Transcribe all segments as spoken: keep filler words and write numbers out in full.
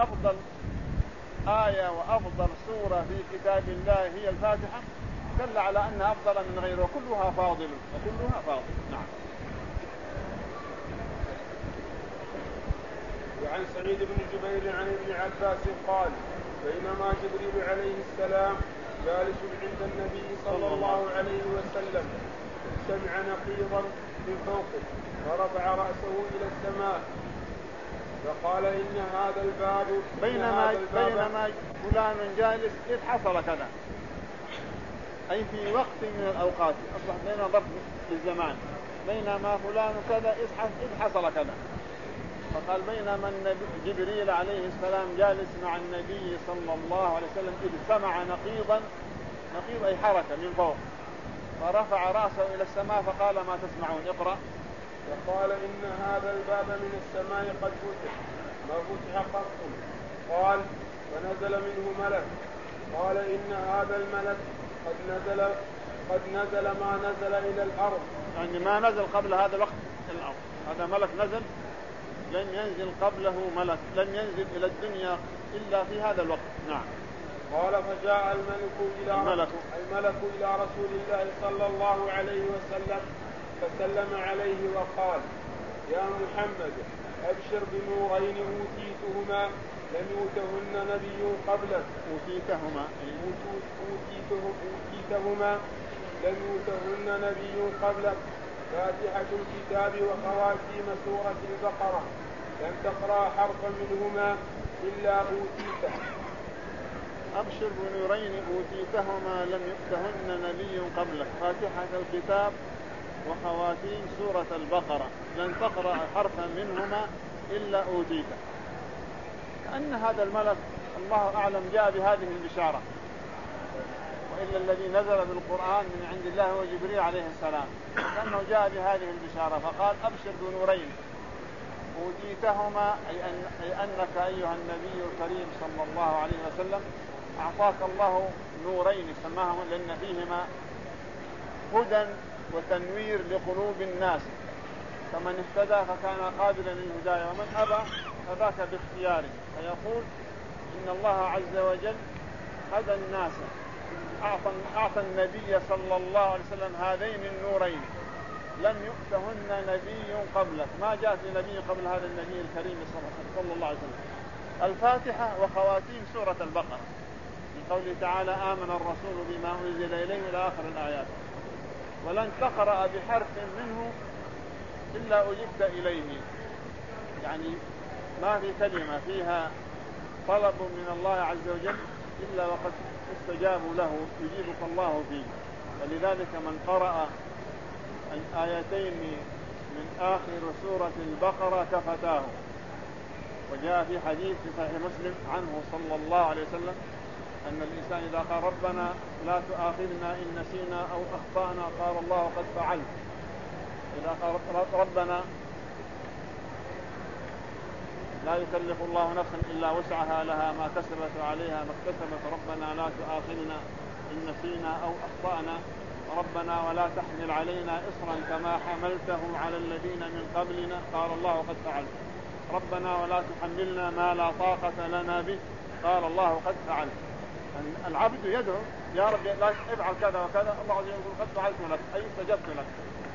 أفضل آية وأفضل سورة في كتاب الله هي الفاتحة دل على أنها أفضل من غيرها، وكلها فاضل وكلها فاضل. نعم. وعن سعيد بن جبير عن ابن عباس قال بينما جبريل عليه السلام جالس عند النبي صلى الله عليه وسلم سمع نقيضا من فوقه فرفع رأسه إلى السماء فقال إن هذا الباب بينما, هذا الباب بينما فلان جالس إذ حصل كذا، أي في وقت من الأوقات، أصبح بين ظرف للزمان، بينما فلان كذا إذ حصل كذا. فقال بينما النبي جبريل عليه السلام جالس مع النبي صلى الله عليه وسلم إذ سمع نقيضا، نقيض أي حركة من فوق، فرفع رأسه إلى السماء فقال ما تسمعون؟ اقرأ. فقال إن هذا الباب من السماء قد فتح ما فتح قط. قال فنزل منه ملك قال إن هذا الملك قد نزل قد نزل ما نزل إلى الأرض، يعني ما نزل قبل هذا الوقت إلى الأرض، هذا ملك نزل، لم ينزل قبله ملك، لم ينزل إلى الدنيا إلا في هذا الوقت. نعم. قال فجاء الملك إلى الملك, الملك إلى رسول الله صلى الله عليه وسلم فسلم عليه وقال يا محمد أبشر بنورين أوتيتهما لم يؤتهن نبي قبلك. أوتيتهما أوتيتهما لم يؤتهن نبي قبلك فاتحة الكتاب وخواتيم سورة البقرة لم تقرأ حرفا منهما إلا أوتيته. أبشر بنورين أوتيتهما لم يؤتهن نبي قبلك فاتحة الكتاب وخواتيم سورة البقرة لن تقرأ حرفا منهما إلا أوتيته. كأن هذا الملك الله أعلم جاء بهذه البشارة، وإلا الذي نزل بالقرآن من عند الله هو جبريل عليه السلام، لأنه جاء بهذه البشارة فقال أبشر بنورين أوتيتهما أي, أن أي أنك أيها النبي الكريم صلى الله عليه وسلم أعطاك الله نورين سماهم لأن فيهما هدى وتنوير لقلوب الناس، فمن اهتدى فكان قابلا للهداية ومن أبى فذاك باختياره. فيقول إن الله عز وجل هدى الناس، أعطى, أعطى النبي صلى الله عليه وسلم هذين النورين لم يؤتهن نبي قبلك، ما جاء في نبي قبل هذا النبي الكريم صلى الله عليه وسلم. الفاتحة وخواتيم سورة البقرة من قوله تعالى آمن الرسول بما أنزل إليه إلى آخر الآيات، ولن تقرأ بحرف منه إلا أجبت إليه، يعني ما في كلمة فيها طلب من الله عز وجل إلا وقد استجابوا له يجيبك الله فيه. ولذلك من قرأ الآيتين من آخر سورة البقرة كفتاه. وجاء في حديث في صحيح مسلم عنه صلى الله عليه وسلم أن الإنسان إذا قال ربنا لا تؤاخذنا إن نسينا أو أخطأنا قال الله قد فعلت. إذا قال ربنا لا يكلف الله نفسا إلا وسعها لها ما كسبت وعليها ما اكتسبت ربنا لا تؤاخذنا إن نسينا أو أخطأنا ربنا ولا تحمل علينا إصرا كما حملته على الذين من قبلنا قال الله قد فعلت. ربنا ولا تحملنا ما لا طاقة لنا به قال الله قد فعلت. العبد يدعو يا رب لا افعل كذا وكذا، الله عز وجل يقول قد فعلت لك أي استجبت لك.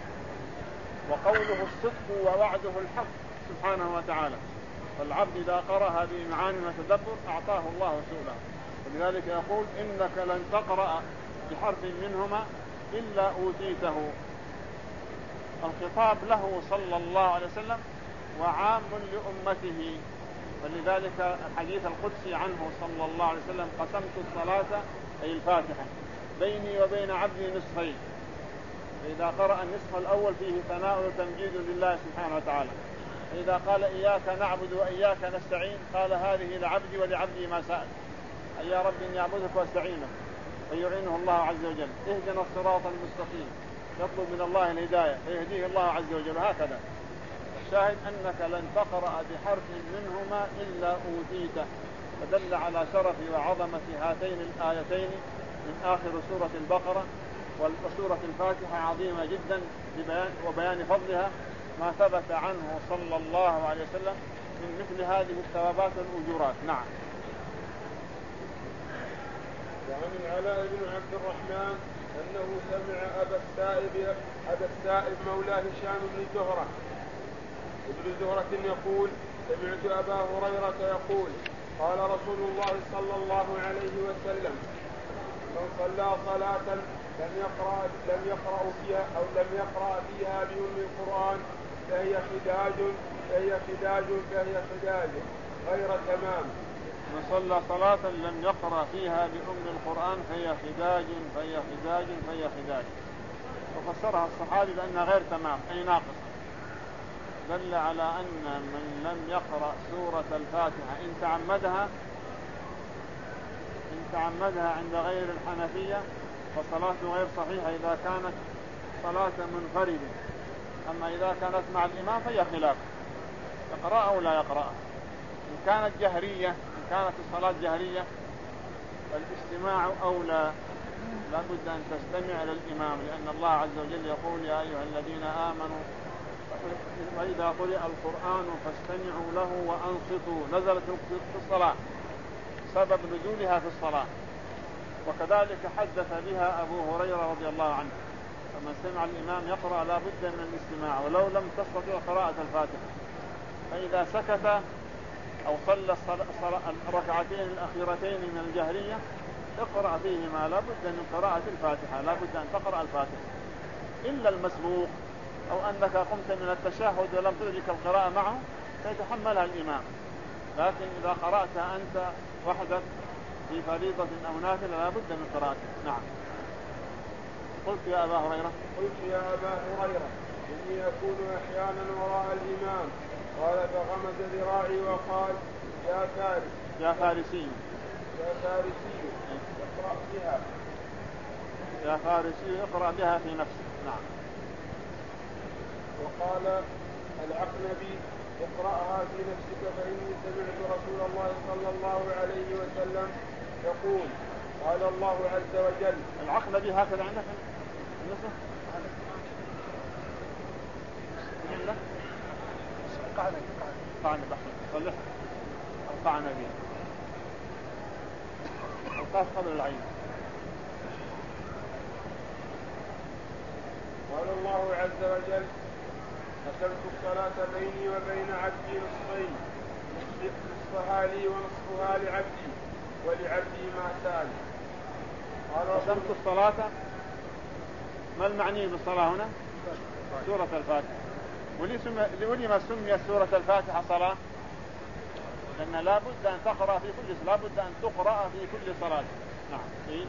وقوله الصدق ووعده الحق سبحانه وتعالى. فالعبد إذا قرأ هذه معاني وتدبر أعطاه الله سؤله. ولذلك يقول إنك لن تقرأ بحرف منهما إلا أوتيته. الخطاب له صلى الله عليه وسلم وعام لأمته. ولذلك الحديث القدسي عنه صلى الله عليه وسلم قسمت الصلاة أي الفاتحة بيني وبين عبدي نصفين، فإذا قرأ النصف الأول فيه ثناء وتمجيد لله سبحانه وتعالى، فإذا قال إياك نعبد وإياك نستعين قال هذه لعبدي ولعبدي ما سأل، أي يا رب إني أعبدك وأستعينك، فيعينه الله عز وجل. اهدنا الصراط المستقيم، يطلب من الله الهداية فيهديه الله عز وجل. هكذا الشاهد أنك لن تقرأ بحرف منهما إلا أوتيته، فدل على شرف وعظمة هاتين الآيتين من آخر سورة البقرة. وسورة الفاتحة عظيمة جدا وبيان فضلها ما ثبت عنه صلى الله عليه وسلم من مثل هذه الثوابات والأجورات. نعم. وعن العلاء بن عبد الرحمن أنه سمع أبا السائب أبا السائب مولى هشام بن زهرة ابن زهرة يقول سمعت أبا هريرة يقول قال رسول الله صلى الله عليه وسلم من صلى صلاة لم يقرأ لم يقرأ فيها أو لم يقرأ فيها بأم القرآن فهي خداج فهي خداج فهي خداج غير تمام. من صلى صلاة لم يقرأ فيها بأم القرآن فهي خداج فهي خداج فهي خداج. وفسرها الصحابي بأنها غير تمام أي ناقصة، دل على أن من لم يقرأ سورة الفاتحة إن تعمدها إن تعمدها عند غير الحنفية فصلاته غير صحيحة إذا كانت صلاة منفرد. أما إذا كانت مع الإمام فهي خلاف، يقرأ أو لا يقرأ. إن كانت جهرية إن كانت الصلاة جهرية فالاستماع أولى، لا بد أن تستمع للإمام، لأن الله عز وجل يقول يا أيها الذين آمنوا وإذا قرئ القرآن فاستمعوا له وأنصتوا. نزلت في الصلاة، سبب نزولها في الصلاة، وكذلك حدث بها أبو هريرة رضي الله عنه. فمن سمع الإمام يقرأ لا بد من الاستماع ولو لم تستطيع قراءة الفاتحة. فإذا سكت أو صلى الركعتين الأخيرتين من الجهرية اقرأ فيهما لا بد من قراءة الفاتحة، لا بد أن تقرأ الفاتحة إلا المسبوق أو أنك قمت من التشهد ولم تدرك القراءة معه فيتحملها الإمام. لكن إذا قرأت أنت وحدك في فريضة أو نافلة لا بد من قراءته. نعم. قلت يا أبا هريرة قلت يا أبا هريرة إني أكون أحيانا وراء الإمام. قال فغمز ذراعي وقال يا فارس يا فارسي يا فارسي اقرأ بها يا فارسي اقرأ بها في نفسك. نعم. وقال العقنبي اقرأها في نفسك فإني سمعت رسول الله صلى الله عليه وسلم يقول قال الله عز وجل. العقنبي هكذا عندك النسخ؟ عندك؟ قاعدة قاعدة بحث صلح القاعدة بها القاف قبل العين. قال الله عز وجل قسمت الصلاة بيني وبين عبدي نصفين نصفها لي ونصفها لعبدي ولعبدي ما سأل. قسمت الصلاة، ما المعني بالصلاة هنا؟ سورة الفاتحة. ولما سميت سورة الفاتحة صلاة؟ لأن لا بد أن تقرأ في كل لا بد أن تقرأ في كل صلاة. نعم. إيه؟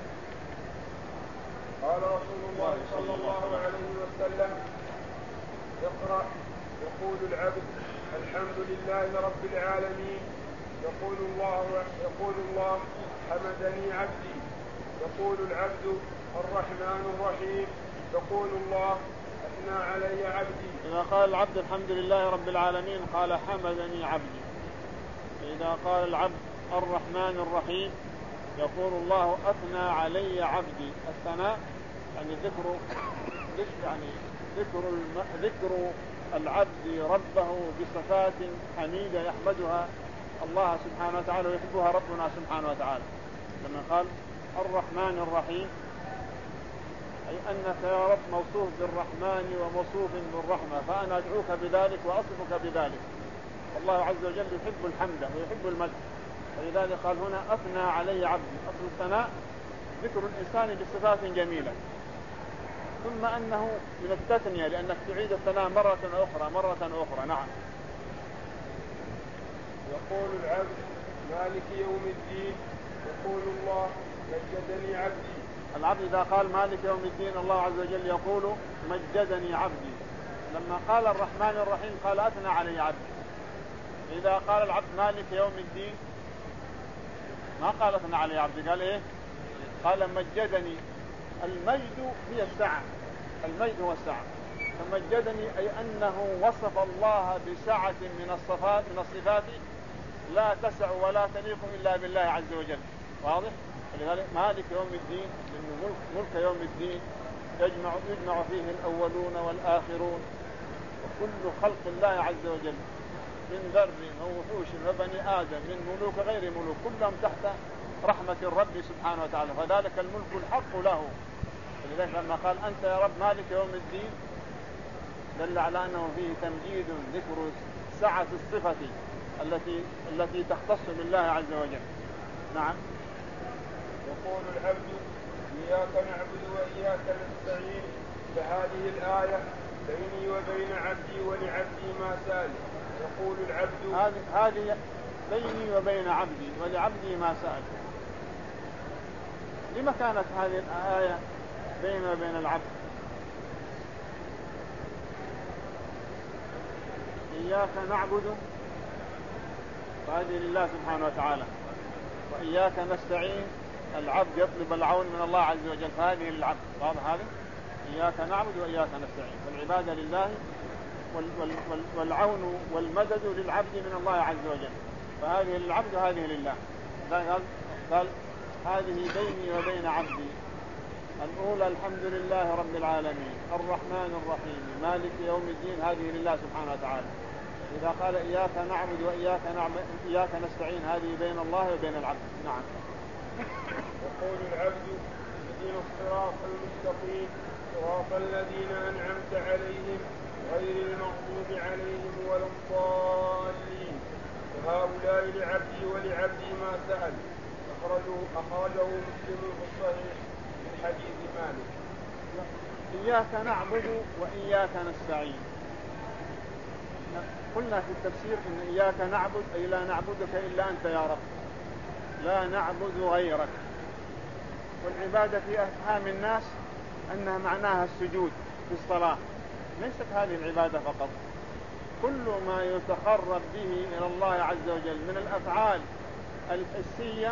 قال رسول الله صلى الله عليه وسلم اقرأ يقول العبد الحمد لله رب العالمين. يقول الله يقول الله حمدني عبدي. يقول العبد الرحمن الرحيم. يقول الله أثنى علي عبدي. إذا قال العبد الحمد لله رب العالمين قال حمدني عبدي. إذا قال العبد الرحمن الرحيم يقول الله أثنى علي عبدي. الثناء يعني ذكر يعني ذكر ذكر العبد ربه بصفات حميدة يحمدها الله سبحانه وتعالى ويحبها ربنا سبحانه وتعالى. لما قال الرحمن الرحيم أي أنك يا رب موصوف بالرحمن وموصوف بالرحمة، فأنا أدعوك بذلك وأصفك بذلك. الله عز وجل يحب الحمد ويحب المدح، ولذلك قال هنا أثنى علي عبدي. أصل الثناء ذكر الإنسان بصفات جميلة، ثم أنه من التثنية لأنك تعيد الثناء مرة أخرى مرة أخرى. نعم. يقول العبد مالك يوم الدين. يقول الله مجدني عبدي. العبد إذا قال مالك يوم الدين الله عز وجل يقول مجدني عبدي. لما قال الرحمن الرحيم قال أثنى علي عبدي. إذا قال العبد مالك يوم الدين ما قال أثنى علي عبدي، قال إيه؟ قال مجدني. المجد هي السعة، المجد هو السعة. فمجدني أي أنه وصف الله بسعة من الصفات من الصفات لا تسع ولا تليق إلا بالله عز وجل. واضح؟ ولذلك مالك يوم الدين لأنه ملك, ملك يوم الدين يجمع, يجمع فيه الأولون والآخرون وكل خلق الله عز وجل. من ذر ووحوش وبني آدم من ملوك غير ملوك كلهم تحت رحمة الرب سبحانه وتعالى، فذلك الملك الحق له. ولذلك لما قال أنت يا رب مالك يوم الدين دل على أنه فيه تمجيد ذكر سعة الصفة التي التي تختص بالله عز وجل. نعم. يقول العبد إياك نعبد وإياك نستعين، فهذه الآية بيني وبين عبدي ولعبدي ما سأل. يقول العبد هذه بيني وبين عبدي ولعبدي ما سأل. لما كانت هذه الآية بيني وبين العبد؟ إياك نعبد فهذه لله سبحانه وتعالى، وإياك نستعين العبد يطلب العون من الله عز وجل فهذه للعبد. واضح هذا؟ إياك نعبد وإياك نستعين، فالعبادة لله والعون والمدد للعبد من الله عز وجل، فهذه للعبد وهذه لله. قال, قال هذه بيني وبين عبدي. الأولى الحمد لله رب العالمين الرحمن الرحيم مالك يوم الدين، هذه لله سبحانه وتعالى. إذا قال إياك نعبد وإياك نعبد إياك نستعين هذه بين الله وبين العبد. نعم. يقول العبد اهدنا الصراط المستقيم صراط الذين أنعمت عليهم غير المغضوب عليهم ولا الضالين، وهؤلاء لعبدي ولعبدي ما سأل. أخرجه أخرجه مسلم في الصحيح من حديث مالك. إياك نعبد وإياك نستعين. قلنا في التفسير إن إياك نعبد أي لا نعبدك إلا أنت يا رب، لا نعبد غيرك. والعبادة في أفهام الناس أنها معناها السجود في الصلاة، ليست هذه العبادة فقط، كل ما يتقرب به إلى الله عز وجل من الأفعال الحسية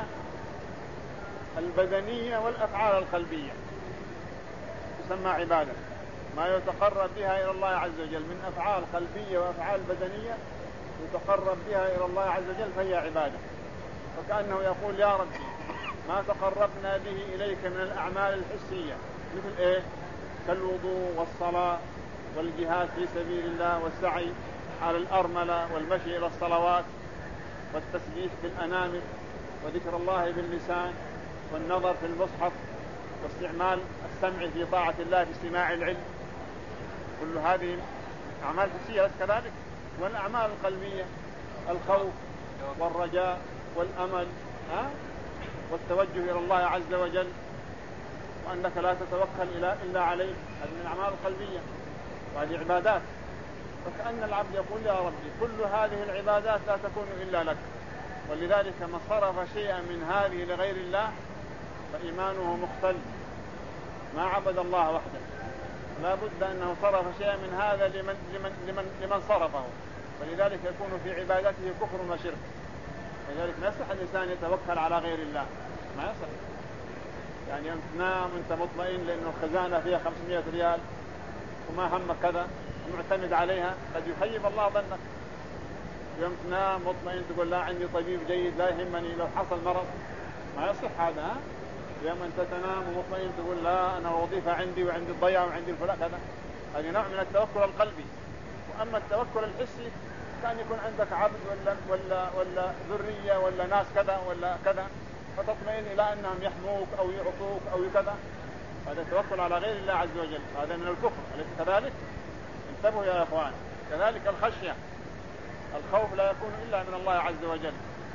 البدنية والأفعال القلبية تسمى عبادة. ما يتقرب بها إلى الله عز وجل من أفعال قلبية وأفعال بدنية يتقرب بها إلى الله عز وجل فهي عبادة. وكأنه يقول يا ربي ما تقربنا به إليك من الأعمال الحسية مثل إيه؟ كالوضوء والصلاة والجهاد في سبيل الله والسعي على الأرملة والمشي إلى الصلوات والتسبيح بالأنامل وذكر الله باللسان والنظر في المصحف واستعمال السمع في طاعة الله في استماع العلم، كل هذه أعمال حسية كذلك. والأعمال القلبية الخوف والرجاء والأمل ها؟ والتوجه إلى الله عز وجل وأنك لا تتوكل إلا عليه، هذه من الأعمال القلبية وهذه عبادات. فكأن العبد يقول يا ربي كل هذه العبادات لا تكون إلا لك، ولذلك من صرف شيئا من هذه لغير الله فإيمانه مختل، ما عبد الله وحده. لا بد أنه صرف شيئا من هذا لمن, لمن, لمن, لمن صرفه، ولذلك يكون في عبادته كفر وشرك. ولذلك ما يصح الإنسان يتوكل على غير الله، ما يصح. يعني أنت تنام أنت مطمئن لأنه الخزانة فيها خمسمائة ريال وما همك كذا معتمد عليها، قد يخيب الله ظنك. يوم تنام مطمئن تقول لا عندي طبيب جيد لا يهمني لو حصل مرض، ما يصح هذا. ها؟ يوم أنت تنام ومطمئن تقول لا أنا وظيفة عندي وعندي الضيعة وعندي الفلاح كذا، هذه نوع من التوكل القلبي. وأما التوكل الحسي كان يكون عندك عبد ولا ولا ولا ذرية ولا ناس كذا ولا كذا فتطمئن إلى أنهم يحموك أو يعطوك أو كذا، هذا التوكل على غير الله عز وجل، هذا من الكفر. أليس كذلك؟ انتبهوا يا إخوان. كذلك الخشية، الخوف لا يكون إلا من الله عز وجل.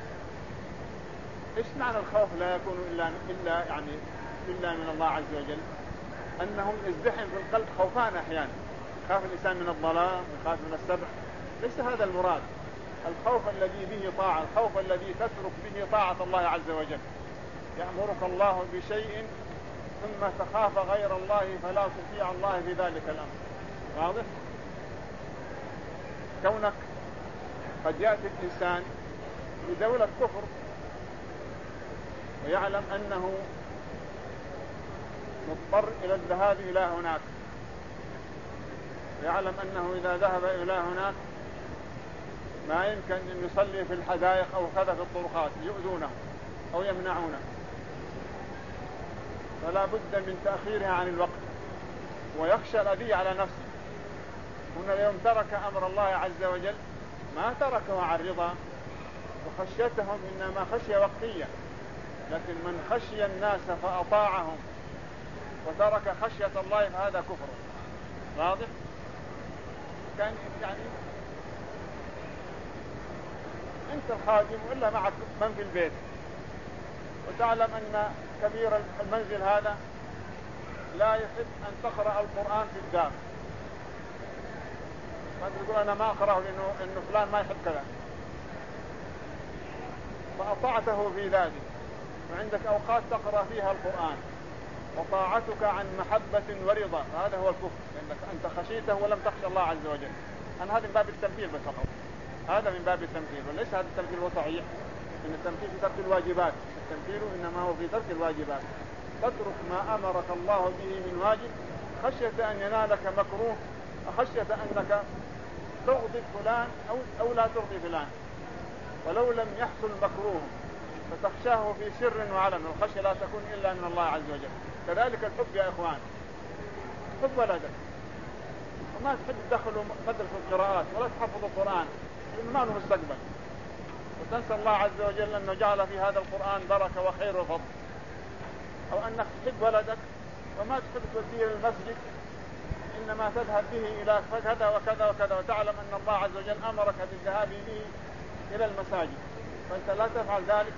إيش معنى الخوف لا يكون إلا إلا يعني إلا من الله عز وجل؟ أنه يزدحم في القلب خوفان أحيانا، يخاف الإنسان من الظلام ويخاف من السبع، ليس هذا المراد. الخوف الذي به طاعة، الخوف الذي تترك به طاعة الله عز وجل. يأمرك الله بشيء ثم تخاف غير الله فلا تطيع الله في ذلك الأمر. واضح؟ كونك قد يأتي الإنسان بدولة كفر ويعلم أنه مضطر إلى الذهاب إلى هناك، ويعلم أنه إذا ذهب إلى هناك ما يمكن أن يصلي في الحدائق أو كذا في الطرقات يؤذونه أو يمنعونه، فلا بد من تأخيرها عن الوقت، ويخشى الأذية على نفسه. هنا اليوم ترك أمر الله عز وجل ما تركه عن رضا، وخشيتهم إنما خشية وقتية، لكن من خشي الناس فأطاعهم وترك خشية الله فهذا كفر. واضح؟ كان يعني أنت الخادم وإلا معك من في البيت، وتعلم أن كبير المنزل هذا لا يحب أن تقرأ القرآن في الدار، ما تقول أنا ما أقرأه لأنه إنه فلان ما يحب كذا، فأطعته في ذلك، وعندك أوقات تقرأ فيها القرآن، وطاعتك عن محبة ورضا، هذا هو الكفر، لأنك أنت خشيته ولم تخشى الله عز وجل. أنا هذا من باب التمثيل بس فقط، هذا من باب التمثيل، وليس هذا التمثيل هو صحيح، إن التمثيل في ترك الواجبات، التمثيل إنما هو في ترك الواجبات، تترك ما أمرك الله به من واجب خشية أن ينالك مكروه، خشية أنك تغضب فلان أو, أو لا تغضب فلان، ولو لم يحصل مكروه فتخشاه في سر وعلن، والخشية لا تكون إلا من الله عز وجل. كذلك الحب يا إخوان، حب ولدك، وما تحب تدخلوا مدرسة القراءات ولا تحفظوا القرآن لأنه ما له مستقبل، وتنسى الله عز وجل أنه جعل في هذا القرآن بركة وخير وفضل، أو أنك تحب ولدك وما تحب توديه المسجد، إنما تذهب به إلى كذا وكذا وكذا، وتعلم أن الله عز وجل أمرك بالذهاب به إلى المساجد، فأنت لا تفعل ذلك.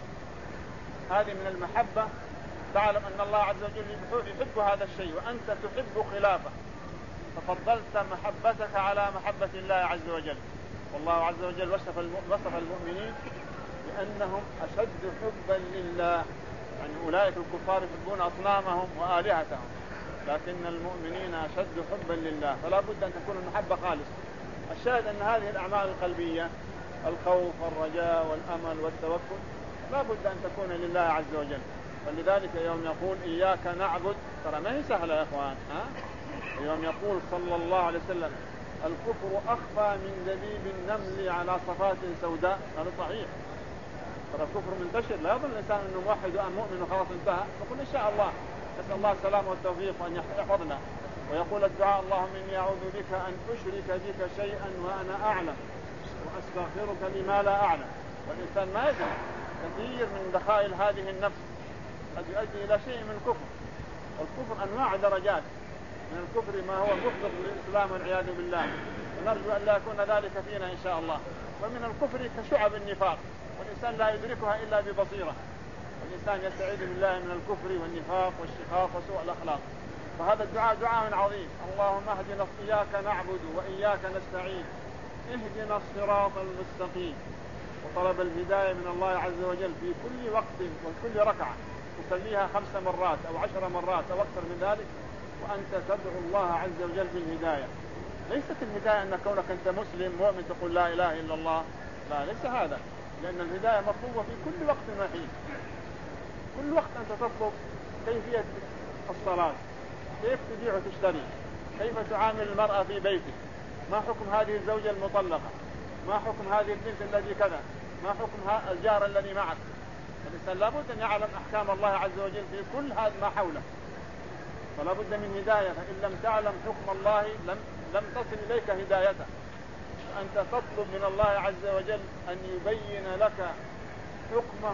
هذه من المحبة، تعلم أن الله عز وجل يحب هذا الشيء وأنت تحب خلافه، ففضلت محبتك على محبة الله عز وجل. والله عز وجل وصف وصف المؤمنين بأنهم أشد حبا لله، يعني أولئك الكفار يحبون أصنامهم وآلهتهم، لكن المؤمنين أشد حبا لله، فلا بد أن تكون المحبة خالصة. الشاهد أن هذه الأعمال القلبية، الخوف والرجاء والأمل والتوكل، لا بد أن تكون لله عز وجل. فلذلك يوم يقول إياك نعبد، ترى ما هي سهلة يا إخوان، ها؟ يوم يقول صلى الله عليه وسلم الكفر أخفى من دبيب النمل على صفات سوداء، هذا صحيح. ترى الكفر منتشر، لا يظن الإنسان أنه موحد وأن مؤمن وخلاص انتهى، نقول إن شاء الله نسأل الله السلامة والتوفيق وأن يحفظنا. ويقول الدعاء اللهم إني أعوذ بك أن أشرك بك شيئا وأنا أعلم وأستغفرك لما لا أعلم. والإنسان ما يدري كثير من دخائل هذه النفس قد يؤدي إلى شيء من الكفر، والكفر أنواع درجات، من الكفر ما هو مفضل للإسلام والعياذ بالله، ونرجو أن لا يكون ذلك فينا إن شاء الله. ومن الكفر كشعب النفاق، والإنسان لا يدركها إلا ببصيرة، والإنسان يستعيذ بالله من الكفر والنفاق والشقاق وسوء الأخلاق. فهذا الدعاء دعاء عظيم، اللهم اهدنا، إياك نعبد وإياك نستعين، اهدنا الصراط المستقيم. وطلب الهداية من الله عز وجل في كل وقت وكل ركعة تصليها خمس مرات أو عشر مرات أو أكثر من ذلك، وأنت تدعو الله عز وجل بالهداية. ليست الهداية أن كونك أنت مسلم مؤمن تقول لا إله إلا الله، لا، ليس هذا، لأن الهداية مطلوبة في كل وقت وحين. كل وقت أنت تطلب كيفية الصلاة، كيف تبيع وتشتري، كيف تعامل المرأة في بيتك، ما حكم هذه الزوجة المطلقة، ما حكم هذه البنت الذي كذا، ما حكم الجار الذي معك. الإنسان لابد أن يعلم أحكام الله عز وجل في كل هذا ما حوله، فلا بد من هداية. فإن لم تعلم حكم الله لم, لم تصل إليك هدايته. أنت تطلب من الله عز وجل أن يبين لك حكمه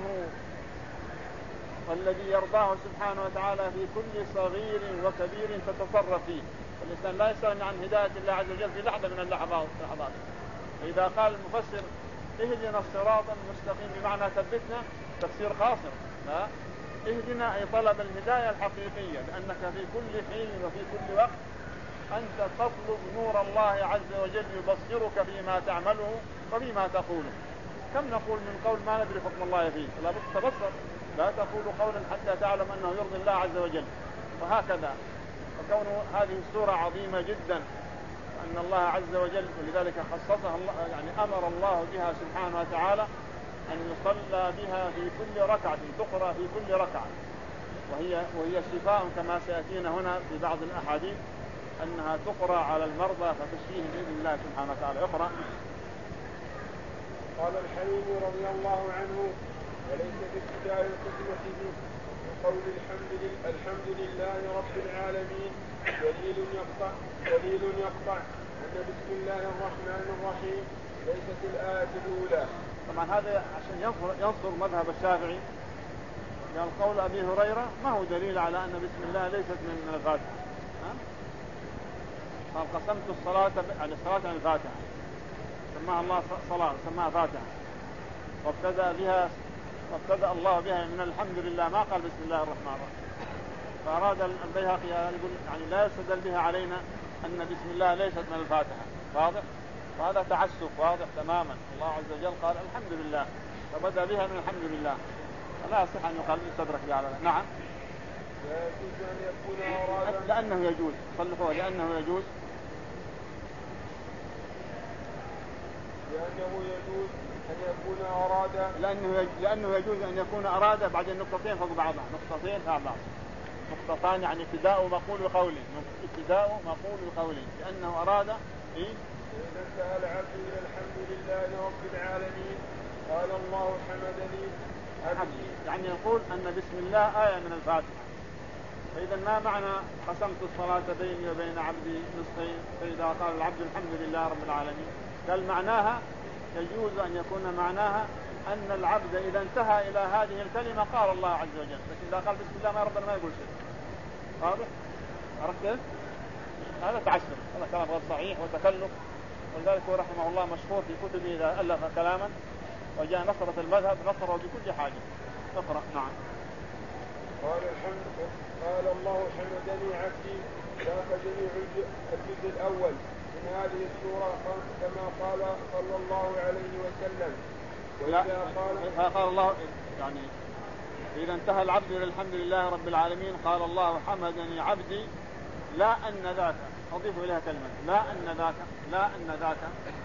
والذي يرضاه سبحانه وتعالى في كل صغير وكبير تتصرف فيه. والإنسان لا يستغني عن هداية الله عز وجل في لحظة من اللحظات. إذا قال المفسر اهدنا الصراط المستقيم بمعنى ثبتنا، تفسير قاصر، لا، اهدنا أي طلب الهداية الحقيقية، لأنك في كل حين وفي كل وقت أنت تطلب نور الله عز وجل يبصرك فيما تعمله وفيما تقوله. كم نقول من قول ما ندري حكم الله فيه، لا بد تبصر، لا تقول قولا حتى تعلم أنه يرضي الله عز وجل. وهكذا، وكون هذه السورة عظيمة جدا، أن الله عز وجل ولذلك خصصها الله، يعني أمر الله بها سبحانه وتعالى أن يصلى بها في كل ركعة، تقرأ في كل ركعة، وهي وهي شفاء كما سيأتينا هنا في بعض الأحاديث أنها تقرأ على المرضى فتشفيهم بإذن الله سبحانه وتعالى. اقرأ. قال الحليم رضي الله عنه: وليس في ابتداء الخطبة بقول الحمد لله الحمد لله رب العالمين دليل يقطع دليل يقطع أن بسم الله الرحمن الرحيم ليست الآية الأولى. طبعا هذا عشان ينصر مذهب الشافعي، قال قول أبي هريرة ما هو دليل على أن بسم الله ليست من الفاتحة. قال قسمت الصلاة على الصلاة عن الفاتحة، سماها الله صلاة سماها فاتحة، وابتدأ بها وابتدأ الله بها من الحمد لله، ما قال بسم الله الرحمن الرحيم. فأراد البيهقي يقول يعني لا يستدل بها علينا أن بسم الله ليست من الفاتحة. واضح؟ وهذا تعسف واضح تماما. الله عز وجل قال الحمد لله فبدأ بها من الحمد لله، فلا يصح أن يقال يستدرك بها على. نعم. لا يجوز أن يكون أرادا لأنه يجوز صلحوه لأنه يجوز لأنه يجوز أن يكون أرادا لأنه لأنه يجوز أن يكون أراد بعد النقطتين فوق بعضها، نقطتين فوق بعض، نقطتان يعني ابتداء مقول وقولي، ابتداء مقول وقولي، لأنه أراد إيه؟ إذا انتهى العبد إلى الحمد لله رب العالمين قال الله حمدني عبدي. يعني يقول أن بسم الله آية من الفاتحة. فإذا ما معنى قسمت الصلاة بيني وبين عبدي نصفين، فإذا قال العبد الحمد لله رب العالمين قال معناها يجوز أن يكون معناها أن العبد إذا انتهى إلى هذه الكلمة قال الله عز وجل، لكن إذا قال بسم الله ما ربنا ما يقول شيء. واضح؟ عرفت كيف؟ هذا تعسر، هذا كلام غير صحيح وتكلف، ولذلك هو رحمه الله مشهور في كتبه إذا ألف كلاما وجاء نصرة المذهب نصره بكل حاجة. اقرأ. نعم. قال الحمد قال الله حمدني عبدي، ذاك جميع الجزء الأول من هذه السورة كما قال صلى الله عليه وسلم. وإذا قال قال الله يعني إذا انتهى العبد إلى الحمد لله رب العالمين قال الله حمدني عبدي، لا أن ذاك، أضيف إليها كلمة لا أن ذاك، لا أن ذاك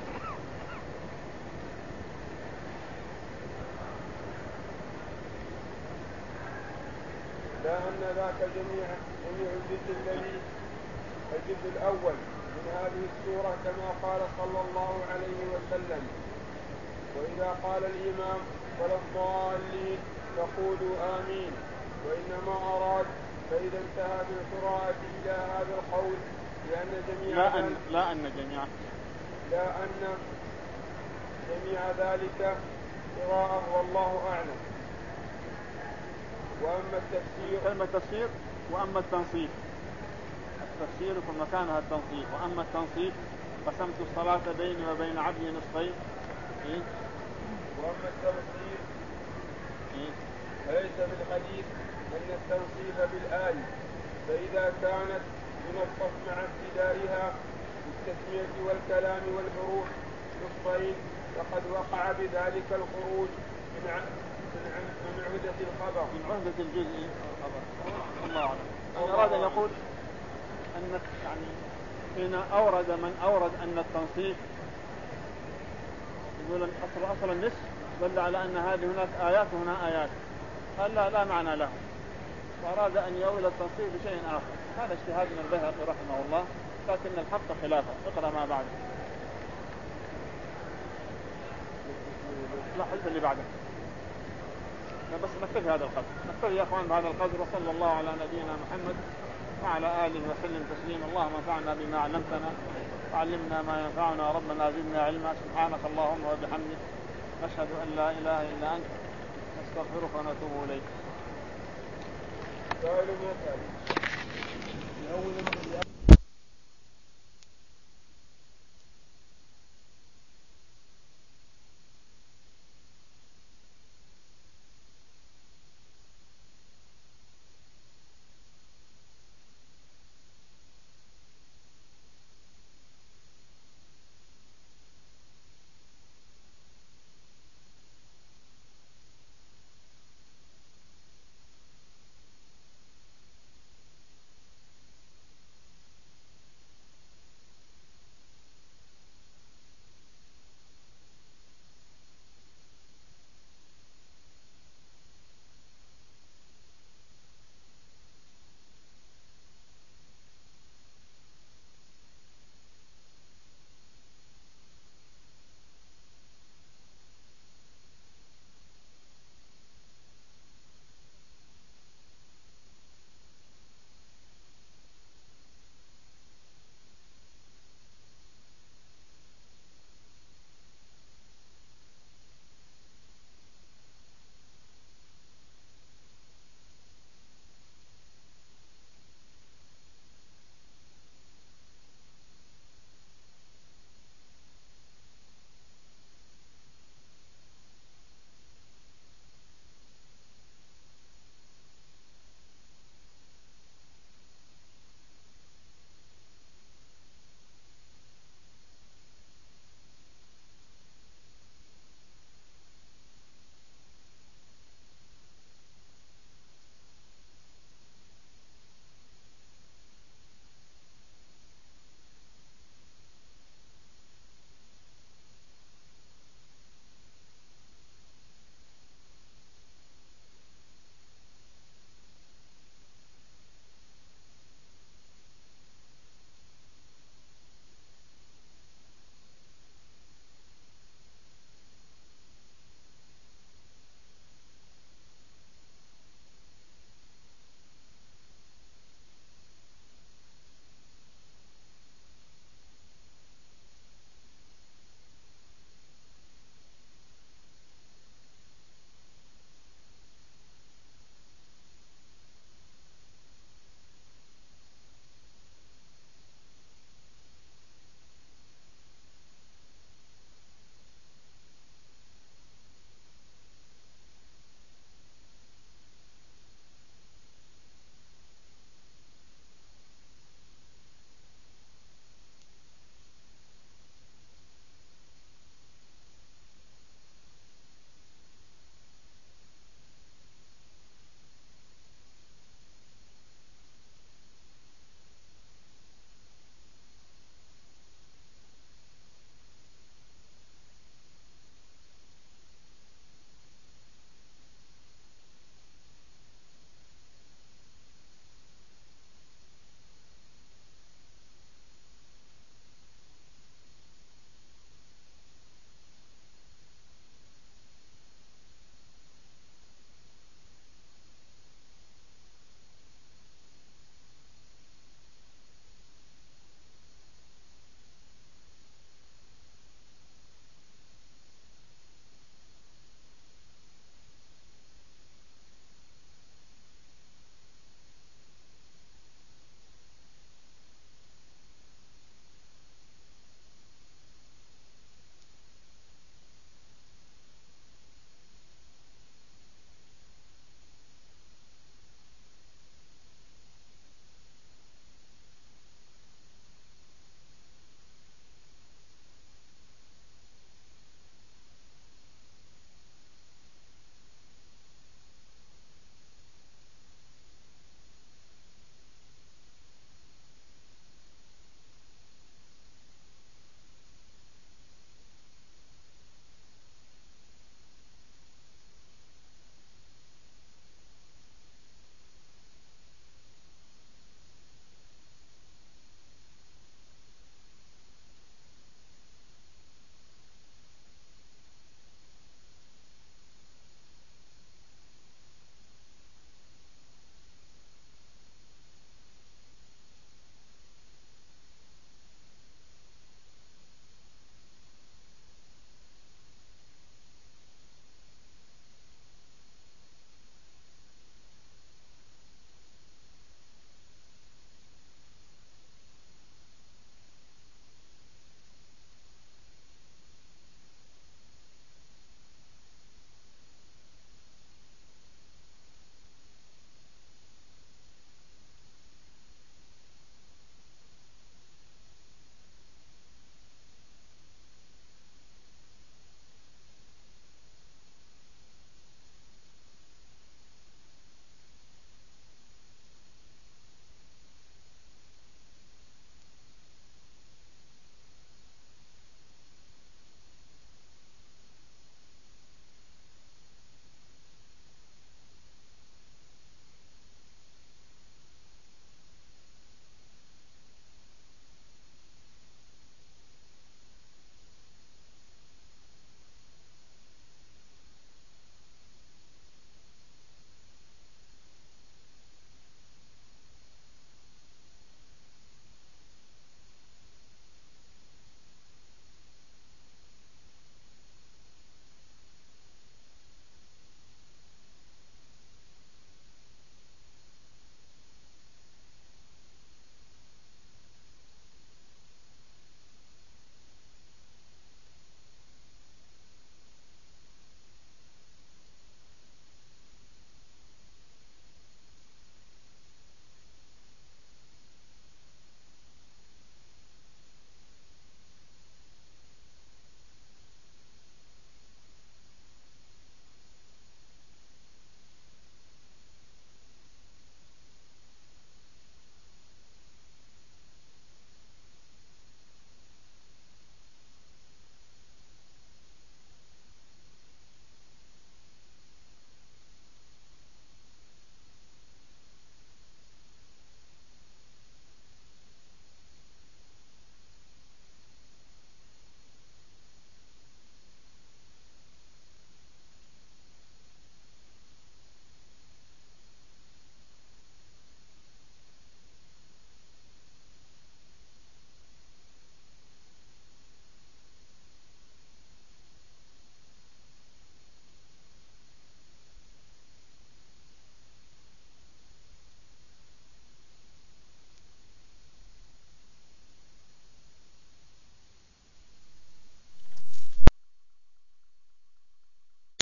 لا أن ذاك جميع جميع الجزء الذي الجزء الأول من هذه السورة كما قال صلى الله عليه وسلم. وإذا قال الإمام ولا الضالين فقولوا آمين، وإنما أراد فإذا انتهى بالقراءة إلى هذا القول لأن جميع لا أن لا أن جميع لا أن جميع ذلك قراءة والله أعلم. وأما التفسير كلمة تفسير وأما التنصيف، التفسير يكون مكانها التنصيف، وأما التنصيف قسمت الصلاة بيني وبين عبدي نصفين. إيه؟ وأما التنصيف إيه؟ فليس بالحديث أن التنصيف بالآل، فإذا كانت من الصف مع ابتدائها بالتسمية والكلام والحروف نصفين فقد وقع بذلك الخروج من من عهدة الخبر من عهدة الجزء الخبر. الله أعلم. أن أراد أن يقول أن يعني حين أورد من أورد أن التنصيف يقول أصل أصل النصف دل على أن هذه هناك آيات وهنا آيات، قال لا لا معنى له، وأراد أن يؤول التنصيف بشيء آخر. هذا اجتهاد من البيهقي رحمه الله، لكن الحق خلافه. اقرأ ما بعده. لا حدث اللي بعده. بس نكتفي هذا القدر، نكتفي يا أخوان بهذا القدر، وصلى الله على نبينا محمد وعلى آله وسلم تسليما. اللهم انفعنا بما علمتنا وعلمنا ما ينفعنا، ربنا زدنا علما. سبحانك اللهم وبحمدك نشهد أن لا إله إلا أنت نستغفرك ونتوب إليك. سائل يسأل.